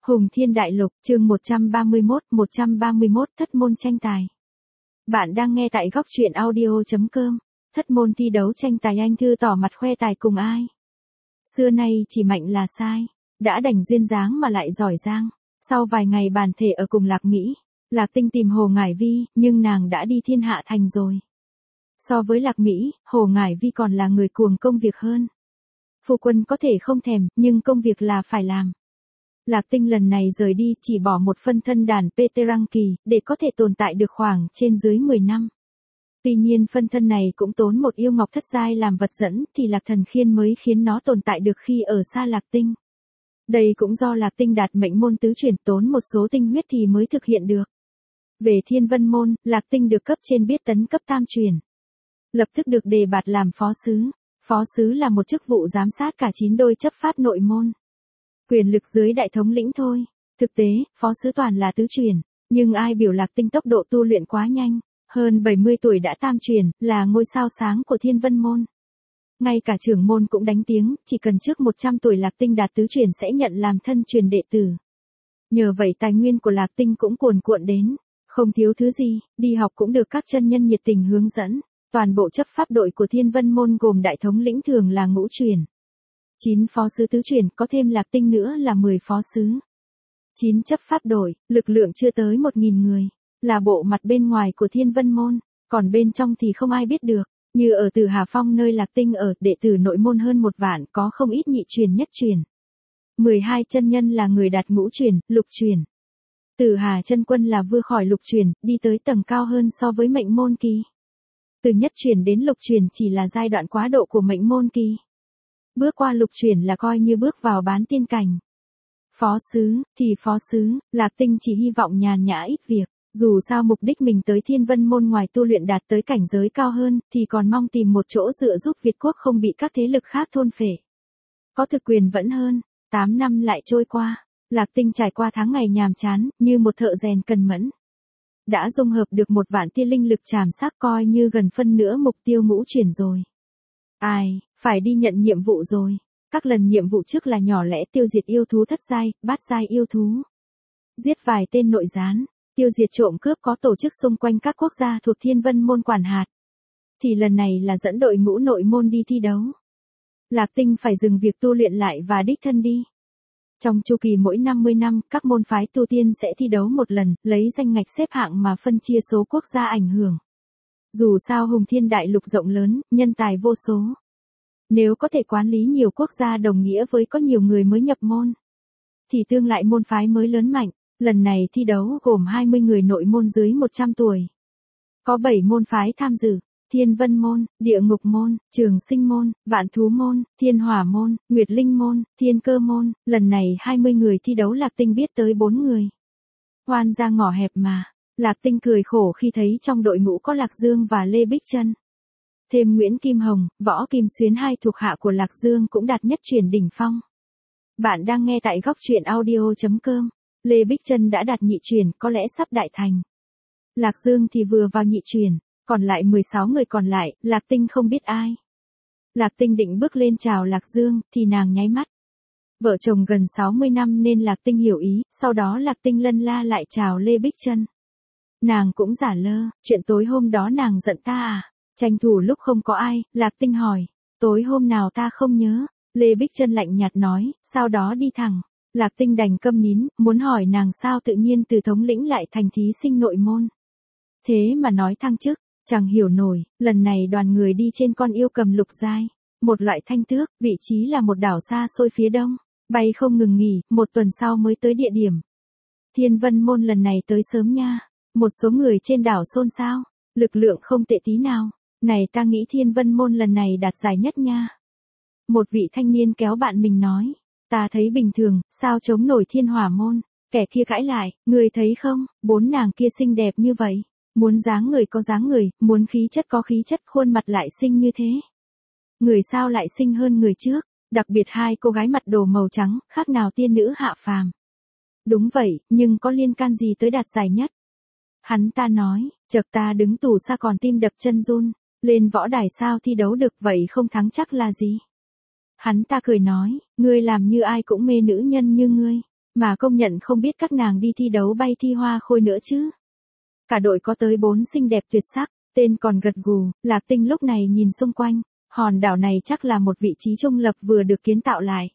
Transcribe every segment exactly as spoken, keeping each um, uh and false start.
Hùng Thiên Đại Lục, chương một trăm ba mươi mốt, một trăm ba mươi mốt Thất môn tranh tài. Bạn đang nghe tại góc truyện audio chấm com. Thất môn thi đấu tranh tài, anh Thư tỏ mặt khoe tài cùng ai? Xưa nay chỉ mạnh là sai, đã đành duyên dáng mà lại giỏi giang. Sau vài ngày bàn thể ở cùng Lạc Mỹ, Lạc Tinh tìm Hồ Ngải Vi, nhưng nàng đã đi Thiên Hạ Thành rồi. So với Lạc Mỹ, Hồ Ngải Vi còn là người cuồng công việc hơn. Phu quân có thể không thèm, nhưng công việc là phải làm. Lạc Tinh lần này rời đi chỉ bỏ một phân thân đàn Peterang Kỳ, để có thể tồn tại được khoảng trên dưới mười năm. Tuy nhiên phân thân này cũng tốn một yêu ngọc thất giai làm vật dẫn, thì Lạc Thần Khiên mới khiến nó tồn tại được khi ở xa Lạc Tinh. Đây cũng do Lạc Tinh đạt mệnh môn tứ chuyển, tốn một số tinh huyết thì mới thực hiện được. Về Thiên Vân môn, Lạc Tinh được cấp trên biết tấn cấp tam chuyển. Lập tức được đề bạt làm phó sứ. Phó sứ là một chức vụ giám sát cả chín đôi chấp pháp nội môn. Quyền lực dưới đại thống lĩnh thôi. Thực tế, phó sứ toàn là tứ chuyển, nhưng ai biểu Lạc Tinh tốc độ tu luyện quá nhanh, hơn bảy mươi tuổi đã tam chuyển, là ngôi sao sáng của Thiên Vân môn. Ngay cả trưởng môn cũng đánh tiếng, chỉ cần trước một trăm tuổi Lạc Tinh đạt tứ chuyển sẽ nhận làm thân truyền đệ tử. Nhờ vậy tài nguyên của Lạc Tinh cũng cuồn cuộn đến, không thiếu thứ gì, đi học cũng được các chân nhân nhiệt tình hướng dẫn. Toàn bộ chấp pháp đội của Thiên Vân môn gồm đại thống lĩnh thường là ngũ chuyển, chín phó sứ tứ chuyển, có thêm Lạc Tinh nữa là mười phó sứ. chín chấp pháp đội, lực lượng chưa tới một nghìn người, là bộ mặt bên ngoài của Thiên Vân môn, còn bên trong thì không ai biết được. Như ở Tử Hà Phong nơi Lạc Tinh ở, đệ tử nội môn hơn một vạn, có không ít nhị truyền nhất truyền. mười hai chân nhân là người đạt ngũ truyền, lục truyền. Tử Hà chân quân là vừa khỏi lục truyền, đi tới tầng cao hơn so với mệnh môn kỳ. Từ nhất truyền đến lục truyền chỉ là giai đoạn quá độ của mệnh môn kỳ. Bước qua lục truyền là coi như bước vào bán tiên cảnh. Phó sứ, thì phó sứ, Lạc Tinh chỉ hy vọng nhàn nhã ít việc. Dù sao mục đích mình tới Thiên Vân môn ngoài tu luyện đạt tới cảnh giới cao hơn, thì còn mong tìm một chỗ dựa giúp Việt quốc không bị các thế lực khác thôn phệ. Có thực quyền vẫn hơn. Tám năm lại trôi qua, Lạc Tinh trải qua tháng ngày nhàm chán, như một thợ rèn cần mẫn. Đã dung hợp được một vạn tia linh lực trảm sắc, coi như gần phân nửa mục tiêu ngũ chuyển rồi. Ai, phải đi nhận nhiệm vụ rồi. Các lần nhiệm vụ trước là nhỏ lẻ tiêu diệt yêu thú thất giai, bát giai yêu thú. Giết vài tên nội gián, tiêu diệt trộm cướp có tổ chức xung quanh các quốc gia thuộc Thiên Vân môn quản hạt. Thì lần này là dẫn đội ngũ nội môn đi thi đấu. Lạc Tinh phải dừng việc tu luyện lại và đích thân đi. Trong chu kỳ mỗi năm mươi năm, các môn phái tu tiên sẽ thi đấu một lần, lấy danh ngạch xếp hạng mà phân chia số quốc gia ảnh hưởng. Dù sao Hùng Thiên Đại Lục rộng lớn, nhân tài vô số. Nếu có thể quản lý nhiều quốc gia đồng nghĩa với có nhiều người mới nhập môn, thì tương lại môn phái mới lớn mạnh. Lần này thi đấu gồm hai mươi người nội môn dưới một trăm tuổi. Có bảy môn phái tham dự: Thiên Vân môn, Địa Ngục môn, Trường Sinh môn, Vạn Thú môn, Thiên Hỏa môn, Nguyệt Linh môn, Thiên Cơ môn. Lần này hai mươi người thi đấu, Lạc Tinh biết tới bốn người. Hoan ra ngõ hẹp mà. Lạc Tinh cười khổ khi thấy trong đội ngũ có Lạc Dương và Lê Bích Trân. Thêm Nguyễn Kim Hồng, Võ Kim Xuyến, hai thuộc hạ của Lạc Dương cũng đạt nhất truyền đỉnh phong. Bạn đang nghe tại góc truyện audio chấm com. Lê Bích Trân đã đạt nhị truyền, có lẽ sắp đại thành. Lạc Dương thì vừa vào nhị truyền, còn lại mười sáu người còn lại, Lạc Tinh không biết ai. Lạc Tinh định bước lên chào Lạc Dương, thì nàng nháy mắt. Vợ chồng gần sáu mươi năm nên Lạc Tinh hiểu ý, sau đó Lạc Tinh lân la lại chào Lê Bích Trân. Nàng cũng giả lơ, chuyện tối hôm đó nàng giận ta à? Tranh thủ lúc không có ai, Lạc Tinh hỏi, tối hôm nào ta không nhớ. Lê Bích Trân lạnh nhạt nói, sau đó đi thẳng. Lạc Tinh đành câm nín, muốn hỏi nàng sao tự nhiên từ thống lĩnh lại thành thí sinh nội môn. Thế mà nói thăng chức, chẳng hiểu nổi. Lần này đoàn người đi trên con yêu cầm lục giai, một loại thanh tước, vị trí là một đảo xa xôi phía đông, bay không ngừng nghỉ, một tuần sau mới tới địa điểm. Thiên Vân môn lần này tới sớm nha. Một số người trên đảo xôn xao, lực lượng không tệ tí nào. Này ta nghĩ Thiên Vân môn lần này đạt giải nhất nha. Một vị thanh niên kéo bạn mình nói, ta thấy bình thường, sao chống nổi Thiên Hỏa môn. Kẻ kia cãi lại, người thấy không, bốn nàng kia xinh đẹp như vậy. Muốn dáng người có dáng người, muốn khí chất có khí chất, khuôn mặt lại xinh như thế. Người sao lại xinh hơn người trước, đặc biệt hai cô gái mặt đồ màu trắng, khác nào tiên nữ hạ phàm. Đúng vậy, nhưng có liên can gì tới đạt giải nhất? Hắn ta nói, chợt ta đứng tù xa còn tim đập chân run, lên võ đài sao thi đấu được vậy, không thắng chắc là gì? Hắn ta cười nói, ngươi làm như ai cũng mê nữ nhân như ngươi. Mà công nhận không biết các nàng đi thi đấu bay thi hoa khôi nữa chứ. Cả đội có tới bốn xinh đẹp tuyệt sắc, tên còn gật gù. Lạc Tinh lúc này nhìn xung quanh, hòn đảo này chắc là một vị trí trung lập vừa được kiến tạo lại.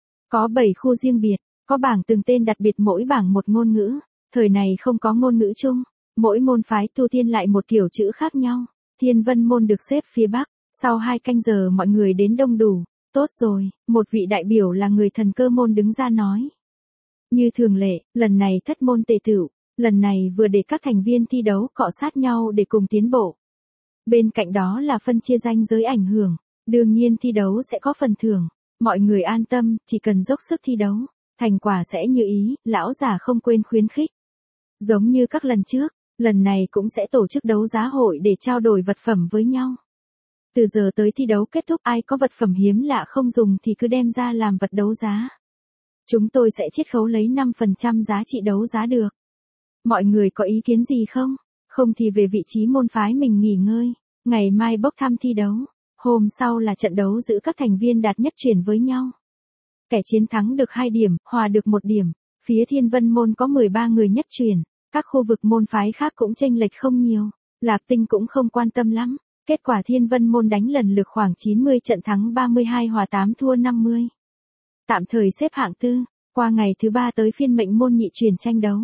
Có bảy khu riêng biệt, có bảng từng tên đặc biệt mỗi bảng một ngôn ngữ, thời này không có ngôn ngữ chung, mỗi môn phái tu tiên lại một kiểu chữ khác nhau. Thiên Vân môn được xếp phía bắc, sau hai canh giờ mọi người đến đông đủ. Tốt rồi, một vị đại biểu là người Thần Cơ môn đứng ra nói. Như thường lệ, lần này thất môn tề tựu, lần này vừa để các thành viên thi đấu cọ sát nhau để cùng tiến bộ. Bên cạnh đó là phân chia ranh giới ảnh hưởng, đương nhiên thi đấu sẽ có phần thưởng, mọi người an tâm, chỉ cần dốc sức thi đấu, thành quả sẽ như ý, lão già không quên khuyến khích. Giống như các lần trước, lần này cũng sẽ tổ chức đấu giá hội để trao đổi vật phẩm với nhau. Từ giờ tới thi đấu kết thúc ai có vật phẩm hiếm lạ không dùng thì cứ đem ra làm vật đấu giá. Chúng tôi sẽ chiết khấu lấy năm phần trăm giá trị đấu giá được. Mọi người có ý kiến gì không? Không thì về vị trí môn phái mình nghỉ ngơi, ngày mai bốc thăm thi đấu. Hôm sau là trận đấu giữa các thành viên đạt nhất chuyển với nhau. Kẻ chiến thắng được hai điểm, hòa được một điểm. Phía Thiên Vân môn có mười ba người nhất chuyển, các khu vực môn phái khác cũng chênh lệch không nhiều. Lạc Tinh cũng không quan tâm lắm. Kết quả Thiên Vân môn đánh lần lượt khoảng chín mươi trận thắng ba mươi hai hòa tám thua năm mươi. Tạm thời xếp hạng tư, qua ngày thứ ba tới phiên mệnh môn nhị chuyển tranh đấu.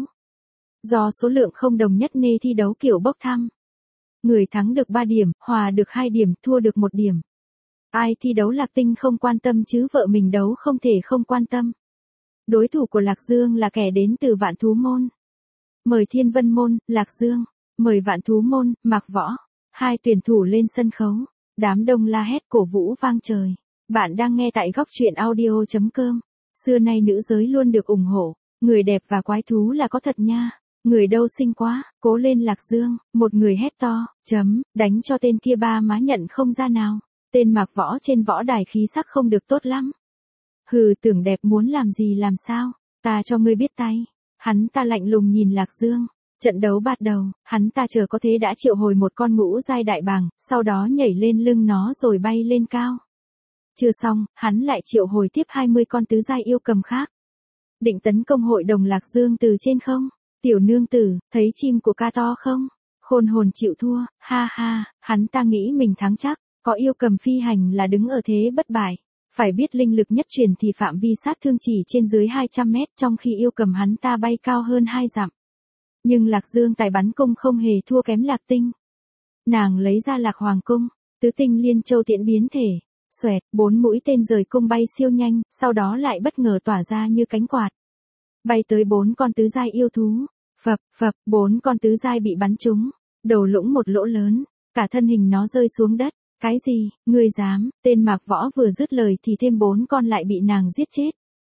Do số lượng không đồng nhất nên thi đấu kiểu bốc thăm. Người thắng được ba điểm, hòa được hai điểm, thua được một điểm. Ai thi đấu Lạc Tinh không quan tâm chứ vợ mình đấu không thể không quan tâm. Đối thủ của Lạc Dương là kẻ đến từ Vạn Thú môn. Mời Thiên Vân môn, Lạc Dương, mời Vạn Thú môn, Mạc Võ. Hai tuyển thủ lên sân khấu, đám đông la hét cổ vũ vang trời. Bạn đang nghe tại góc truyện audio chấm com. Xưa nay nữ giới luôn được ủng hộ, người đẹp và quái thú là có thật nha. Người đâu xinh quá, cố lên Lạc Dương, một người hét to, chấm, đánh cho tên kia ba má nhận không ra nào. Tên Mạc Võ trên võ đài khí sắc không được tốt lắm. Hừ, tưởng đẹp muốn làm gì làm sao, ta cho ngươi biết tay. Hắn ta lạnh lùng nhìn Lạc Dương. Trận đấu bắt đầu, hắn ta chờ có thế đã triệu hồi một con ngũ giai đại bàng, sau đó nhảy lên lưng nó rồi bay lên cao. Chưa xong, hắn lại triệu hồi tiếp hai mươi con tứ giai yêu cầm khác. Định tấn công hội đồng Lạc Dương từ trên không? Tiểu nương tử, thấy chim của ca to không? Khôn hồn chịu thua, ha ha, hắn ta nghĩ mình thắng chắc, có yêu cầm phi hành là đứng ở thế bất bại. Phải biết linh lực nhất truyền thì phạm vi sát thương chỉ trên dưới hai trăm mét trong khi yêu cầm hắn ta bay cao hơn hai dặm. Nhưng Lạc Dương tài bắn cung không hề thua kém Lạc Tinh. Nàng lấy ra Lạc Hoàng cung, tứ tinh liên châu tiễn biến thể, xoẹt, bốn mũi tên rời cung bay siêu nhanh, sau đó lại bất ngờ tỏa ra như cánh quạt. Bay tới bốn con tứ giai yêu thú, phập, phập, bốn con tứ giai bị bắn trúng, đầu lũng một lỗ lớn, cả thân hình nó rơi xuống đất. Cái gì, ngươi dám, tên Mạc Võ vừa dứt lời thì thêm bốn con lại bị nàng giết chết.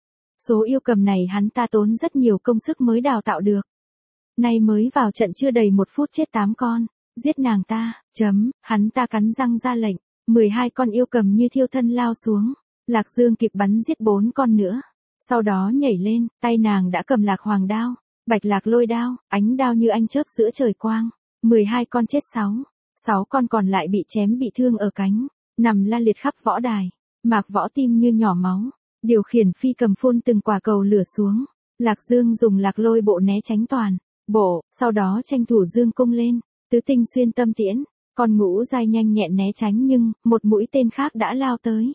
Số yêu cầm này hắn ta tốn rất nhiều công sức mới đào tạo được. Nay mới vào trận chưa đầy một phút chết tám con, giết nàng ta, chấm, hắn ta cắn răng ra lệnh, mười hai con yêu cầm như thiêu thân lao xuống, Lạc Dương kịp bắn giết bốn con nữa, sau đó nhảy lên, tay nàng đã cầm Lạc Hoàng đao, Bạch Lạc lôi đao, ánh đao như ánh chớp giữa trời quang, mười hai con chết sáu, sáu con còn lại bị chém bị thương ở cánh, nằm la liệt khắp võ đài, Mạc Võ tim như nhỏ máu, điều khiển phi cầm phun từng quả cầu lửa xuống, Lạc Dương dùng Lạc lôi bộ né tránh toàn. Bộ, sau đó tranh thủ dương cung lên, tứ tinh xuyên tâm tiễn, con ngũ giai nhanh nhẹn né tránh nhưng, một mũi tên khác đã lao tới.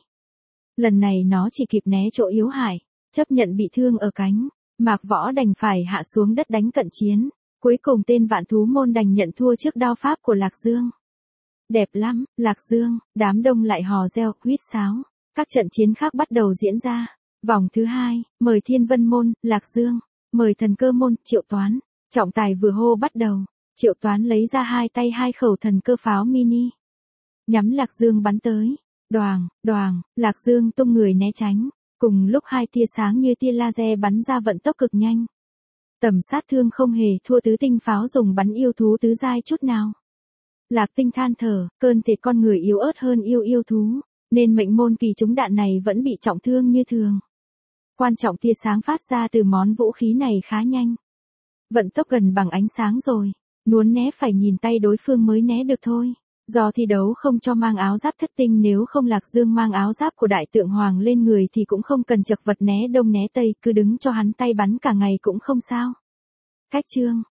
Lần này nó chỉ kịp né chỗ yếu hại, chấp nhận bị thương ở cánh, Mạc Võ đành phải hạ xuống đất đánh cận chiến, cuối cùng tên Vạn Thú môn đành nhận thua trước đao pháp của Lạc Dương. Đẹp lắm, Lạc Dương, đám đông lại hò reo, huýt sáo, các trận chiến khác bắt đầu diễn ra. Vòng thứ hai, mời Thiên Vân môn, Lạc Dương, mời Thần Cơ môn, Triệu Toán. Trọng tài vừa hô bắt đầu, Triệu Toán lấy ra hai tay hai khẩu thần cơ pháo mini. Nhắm Lạc Dương bắn tới, đoàng, đoàng, Lạc Dương tung người né tránh, cùng lúc hai tia sáng như tia laser bắn ra vận tốc cực nhanh. Tầm sát thương không hề thua tứ tinh pháo dùng bắn yêu thú tứ giai chút nào. Lạc Tinh than thở, cơn thịt con người yếu ớt hơn yêu yêu thú, nên mệnh môn kỳ trúng đạn này vẫn bị trọng thương như thường. Quan trọng tia sáng phát ra từ món vũ khí này khá nhanh. Vận tốc gần bằng ánh sáng rồi, nuốn né phải nhìn tay đối phương mới né được thôi. Do thi đấu không cho mang áo giáp thất tinh, nếu không Lạc Dương mang áo giáp của đại tượng hoàng lên người thì cũng không cần chật vật né đông né tây, cứ đứng cho hắn tay bắn cả ngày cũng không sao. Cách chương